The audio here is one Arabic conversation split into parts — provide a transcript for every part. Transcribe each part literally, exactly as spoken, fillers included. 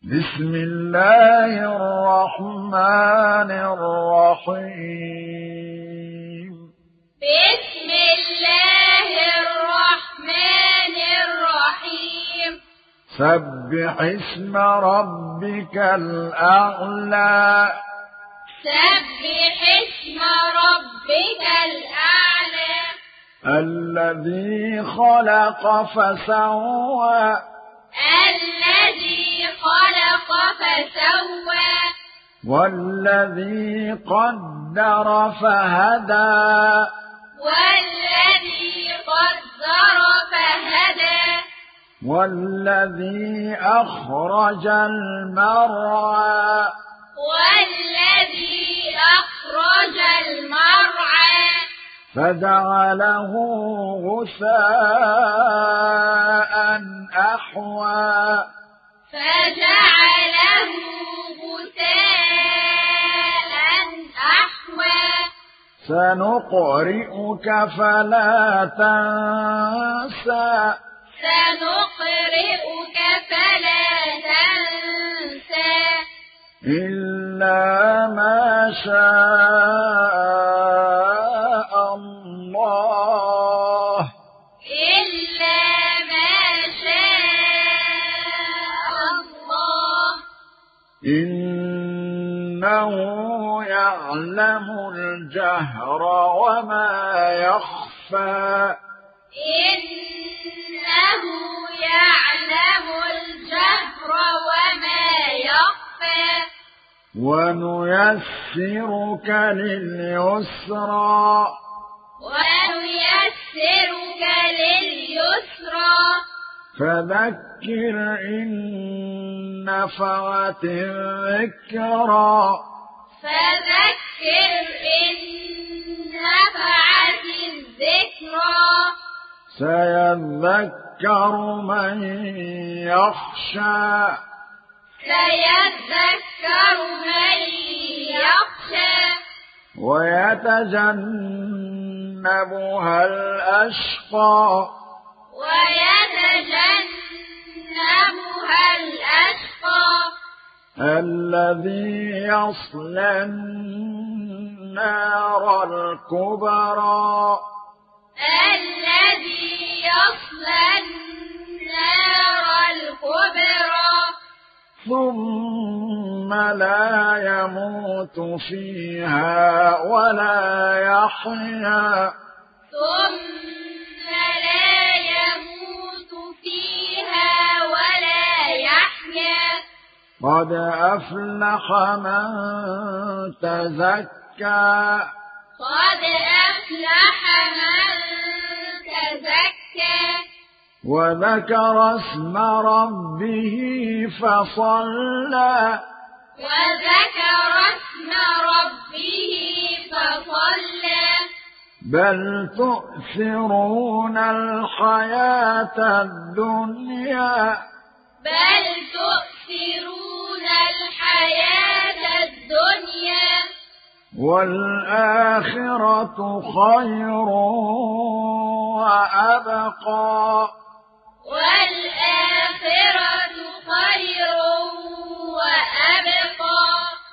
بسم الله الرحمن الرحيم بسم الله الرحمن الرحيم سبح اسم ربك الأعلى سبح اسم ربك الأعلى الذي خلق فسوى الذي خلق فسوى والذي قدر فهدى والذي قدر فهدى والذي أخرج المرعى والذي أخرج المرعى فجعله غثاء أحوى فجعله غثاء أحوى سنقرئك فلا تنسى سنقرئك فلا تنسى إلا ما شاء الله إلا ما شاء الله إنه يعلم الجهر وما يخفى إنه يعلم الجهر وما يخفى ونيسرك لليسرى ونيسرك لليسرى فذكر إن نفعت الذكرى فذكر إن نفعت الذكرى سيذكر من يخشى سيذكر من يخشى ويتجنبها الأشقى ويتجنبها الأشقى الذي يصلى النار الكبرى الذي يصلى النار الكبرى ثم لا يموت فيها ولا يحيا ثم لا يموت فيها ولا يحيا قد أفلح من تزكى قد أفلح من تزكى وذكر اسم ربه فصلى وذكر اسم ربه فصلى بل تؤثرون الحياة الدنيا بل تؤثرون الحياة الدنيا والآخرة خير وأبقى والآخرة خير وأبقى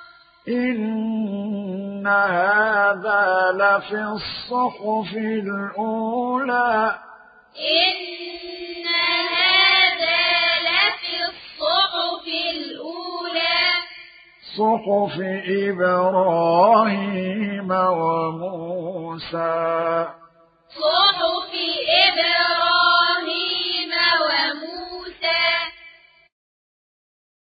إن هذا لفي الصحف الأولى إن هذا لفي الصحف الأولى صحف إبراهيم وموسى صحف إبراهيم